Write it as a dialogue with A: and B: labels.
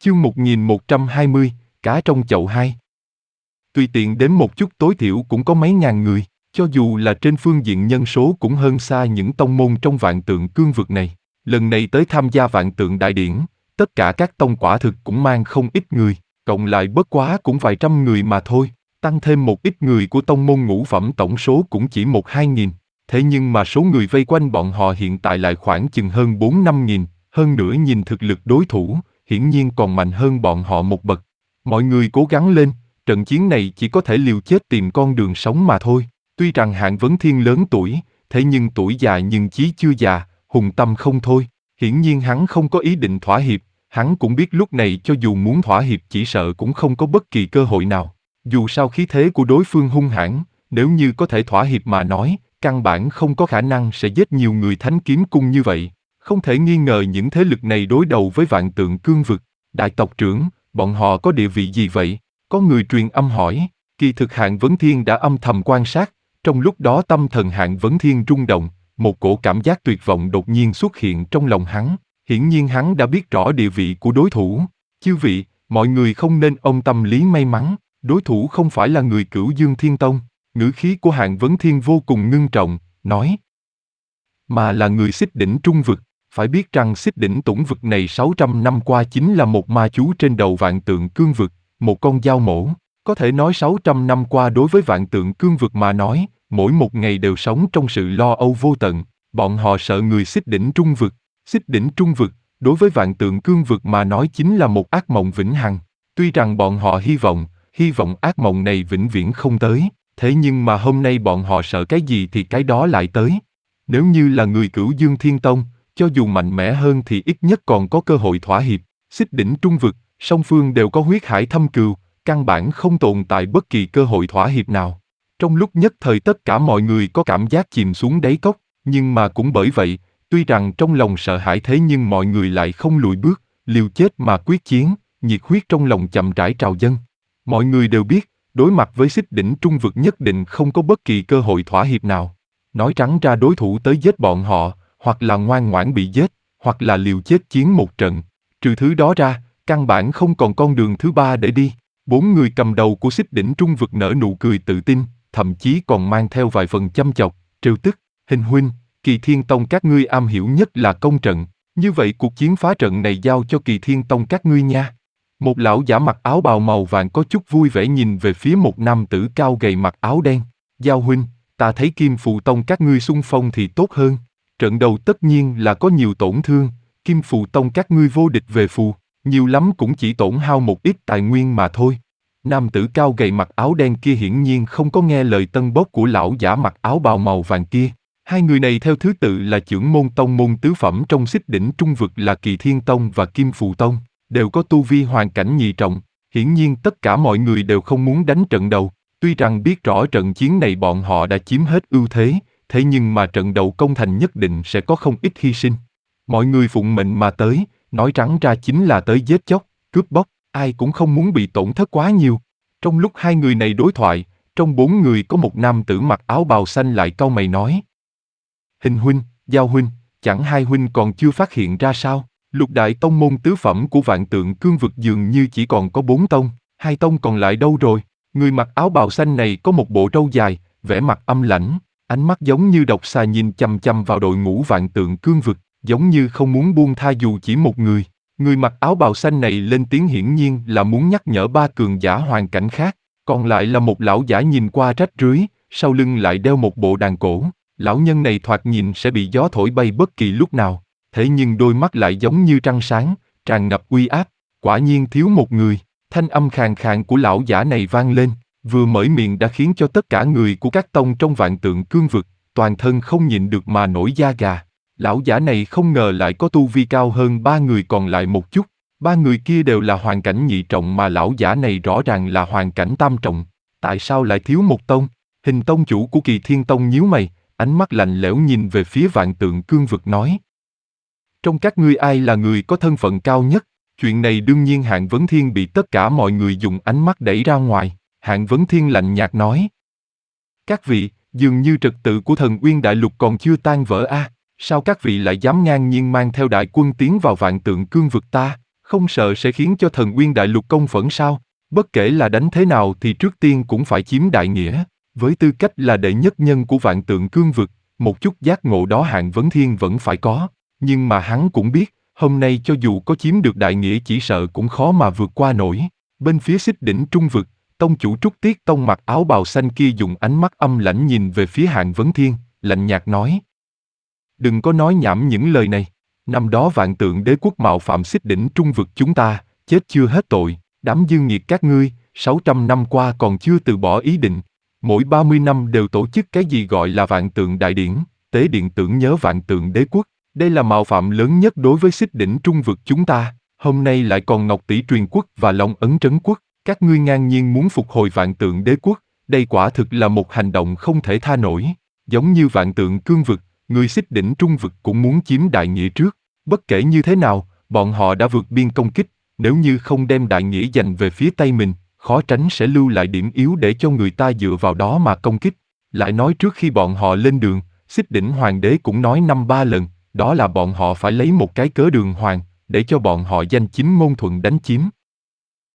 A: Chương 1120, cá trong chậu 2. Tùy tiện đếm một chút tối thiểu cũng có mấy ngàn người, cho dù là trên phương diện nhân số cũng hơn xa những tông môn trong Vạn Tượng Cương vực này. Lần này tới tham gia Vạn Tượng Đại Điển, tất cả các tông quả thực cũng mang không ít người, cộng lại bất quá cũng vài trăm người mà thôi, tăng thêm một ít người của tông môn ngũ phẩm tổng số cũng chỉ 1-2 nghìn. Thế nhưng mà số người vây quanh bọn họ hiện tại lại khoảng chừng hơn 4-5 nghìn, hơn nữa nhìn thực lực đối thủ, hiển nhiên còn mạnh hơn bọn họ một bậc. Mọi người cố gắng lên, trận chiến này chỉ có thể liều chết tìm con đường sống mà thôi. Tuy rằng Hạng Vấn Thiên lớn tuổi, thế nhưng tuổi già nhưng chí chưa già, hùng tâm không thôi. Hiển nhiên hắn không có ý định thỏa hiệp, hắn cũng biết lúc này cho dù muốn thỏa hiệp chỉ sợ cũng không có bất kỳ cơ hội nào. Dù sao khí thế của đối phương hung hãn, nếu như có thể thỏa hiệp mà nói, căn bản không có khả năng sẽ giết nhiều người Thánh Kiếm Cung như vậy. Không thể nghi ngờ những thế lực này đối đầu với Vạn Tượng Cương vực. Đại tộc trưởng, bọn họ có địa vị gì vậy? Có người truyền âm hỏi. Kỳ thực Hạng Vấn Thiên đã âm thầm quan sát, trong lúc đó tâm thần Hạng Vấn Thiên rung động, một cổ cảm giác tuyệt vọng đột nhiên xuất hiện trong lòng hắn. Hiển nhiên hắn đã biết rõ địa vị của đối thủ. Chư vị, mọi người không nên ôm tâm lý may mắn, đối thủ không phải là người Cửu Dương Thiên Tông. Ngữ khí của Hạng Vấn Thiên vô cùng ngưng trọng, nói, mà là người Xích Đỉnh Trung vực. Phải biết rằng Xích Đỉnh Tủng vực này 600 năm qua chính là một ma chú trên đầu Vạn Tượng Cương vực, một con dao mổ. Có thể nói 600 năm qua đối với Vạn Tượng Cương vực mà nói, mỗi một ngày đều sống trong sự lo âu vô tận. Bọn họ sợ người Xích Đỉnh Trung vực. Xích Đỉnh Trung vực, đối với Vạn Tượng Cương vực mà nói chính là một ác mộng vĩnh hằng. Tuy rằng bọn họ hy vọng ác mộng này vĩnh viễn không tới, thế nhưng mà hôm nay bọn họ sợ cái gì thì cái đó lại tới. Nếu như là người Cửu Dương Thiên Tông, cho dù mạnh mẽ hơn thì ít nhất còn có cơ hội thỏa hiệp. Xích Đỉnh Trung vực, song phương đều có huyết hải thâm cừu, căn bản không tồn tại bất kỳ cơ hội thỏa hiệp nào. Trong lúc nhất thời tất cả mọi người có cảm giác chìm xuống đáy cốc, nhưng mà cũng bởi vậy, tuy rằng trong lòng sợ hãi thế nhưng mọi người lại không lùi bước, liều chết mà quyết chiến, nhiệt huyết trong lòng chậm rãi trào dâng. Mọi người đều biết, đối mặt với Xích Đỉnh Trung vực nhất định không có bất kỳ cơ hội thỏa hiệp nào. Nói trắng ra đối thủ tới giết bọn họ, hoặc là ngoan ngoãn bị giết, hoặc là liều chết chiến một trận. Trừ thứ đó ra, căn bản không còn con đường thứ ba để đi. 4 người cầm đầu của Xích Đỉnh Trung vực nở nụ cười tự tin, thậm chí còn mang theo vài phần châm chọc, trêu tức. Hình huynh, Kỳ Thiên Tông các ngươi am hiểu nhất là công trận, như vậy cuộc chiến phá trận này giao cho Kỳ Thiên Tông các ngươi nha. Một lão giả mặc áo bào màu vàng có chút vui vẻ nhìn về phía một nam tử cao gầy mặc áo đen. Giao huynh, ta thấy Kim Phù Tông các ngươi xung phong thì tốt hơn. Trận đầu tất nhiên là có nhiều tổn thương, Kim Phù Tông các ngươi vô địch về phù, nhiều lắm cũng chỉ tổn hao một ít tài nguyên mà thôi. Nam tử cao gầy mặc áo đen kia hiển nhiên không có nghe lời tân bốc của lão giả mặc áo bào màu vàng kia. Hai người này theo thứ tự là trưởng môn tông môn tứ phẩm trong Xích Đỉnh Trung vực là Kỳ Thiên Tông và Kim Phù Tông, đều có tu vi hoàn cảnh nhị trọng. Hiển nhiên tất cả mọi người đều không muốn đánh trận đầu, tuy rằng biết rõ trận chiến này bọn họ đã chiếm hết ưu thế, thế nhưng mà trận đầu công thành nhất định sẽ có không ít hy sinh. Mọi người phụng mệnh mà tới, nói trắng ra chính là tới giết chóc, cướp bóc, ai cũng không muốn bị tổn thất quá nhiều. Trong lúc hai người này đối thoại, trong 4 người có một nam tử mặc áo bào xanh lại cau mày nói. Hình huynh, Giao huynh, chẳng hai huynh còn chưa phát hiện ra sao? Lục đại tông môn tứ phẩm của Vạn Tượng Cương vực dường như chỉ còn có 4 tông, 2 tông còn lại đâu rồi? Người mặc áo bào xanh này có một bộ râu dài, vẻ mặt âm lãnh, ánh mắt giống như độc xà nhìn chằm chằm vào đội ngũ Vạn Tượng Cương vực, giống như không muốn buông tha dù chỉ một người. Người mặc áo bào xanh này lên tiếng hiển nhiên là muốn nhắc nhở 3 cường giả hoàn cảnh khác, còn lại là một lão giả nhìn qua rách rưới, sau lưng lại đeo một bộ đàn cổ. Lão nhân này thoạt nhìn sẽ bị gió thổi bay bất kỳ lúc nào, thế nhưng đôi mắt lại giống như trăng sáng, tràn ngập uy áp, quả nhiên thiếu một người. Thanh âm khàn khàn của lão giả này vang lên, vừa mở miệng đã khiến cho tất cả người của các tông trong Vạn Tượng Cương vực, toàn thân không nhịn được mà nổi da gà. Lão giả này không ngờ lại có tu vi cao hơn 3 người còn lại một chút, 3 người kia đều là hoàn cảnh nhị trọng mà lão giả này rõ ràng là hoàn cảnh tam trọng. Tại sao lại thiếu một tông? Hình tông chủ của Kỳ Thiên Tông nhíu mày, ánh mắt lạnh lẽo nhìn về phía Vạn Tượng Cương vực nói. Trong các ngươi ai là người có thân phận cao nhất? Chuyện này đương nhiên Hạng Vấn Thiên bị tất cả mọi người dùng ánh mắt đẩy ra ngoài. Hạng Vấn Thiên lạnh nhạt nói. Các vị, dường như trật tự của Thần Uyên Đại Lục còn chưa tan vỡ a. Sao các vị lại dám ngang nhiên mang theo đại quân tiến vào Vạn Tượng Cương vực ta? Không sợ sẽ khiến cho Thần Uyên Đại Lục công phẫn sao? Bất kể là đánh thế nào thì trước tiên cũng phải chiếm đại nghĩa. Với tư cách là đệ nhất nhân của vạn tượng cương vực, một chút giác ngộ đó Hạng Vấn Thiên vẫn phải có. Nhưng mà hắn cũng biết, hôm nay cho dù có chiếm được đại nghĩa chỉ sợ cũng khó mà vượt qua nổi. Bên phía Xích Đỉnh Trung Vực, tông chủ Trúc Tiết Tông mặc áo bào xanh kia dùng ánh mắt âm lãnh nhìn về phía Hạng Vấn Thiên, lạnh nhạt nói. Đừng có nói nhảm những lời này. Năm đó vạn tượng đế quốc mạo phạm Xích Đỉnh Trung Vực chúng ta, chết chưa hết tội, đám dương nghiệt các ngươi, 600 năm qua còn chưa từ bỏ ý định. Mỗi 30 năm đều tổ chức cái gì gọi là vạn tượng đại điển, tế điện tưởng nhớ vạn tượng đế quốc. Đây là mạo phạm lớn nhất đối với Xích Đỉnh Trung Vực chúng ta, hôm nay lại còn Ngọc Tỷ Truyền Quốc và Long Ấn Trấn Quốc. Các ngươi ngang nhiên muốn phục hồi vạn tượng đế quốc, đây quả thực là một hành động không thể tha nổi. Giống như vạn tượng cương vực, người Xích Đỉnh Trung Vực cũng muốn chiếm đại nghĩa trước. Bất kể như thế nào, bọn họ đã vượt biên công kích, nếu như không đem đại nghĩa giành về phía tay mình, khó tránh sẽ lưu lại điểm yếu để cho người ta dựa vào đó mà công kích. Lại nói trước khi bọn họ lên đường, Xích Đỉnh Hoàng đế cũng nói 5-3 lần, đó là bọn họ phải lấy một cái cớ đường hoàng, để cho bọn họ danh chính ngôn thuận đánh chiếm.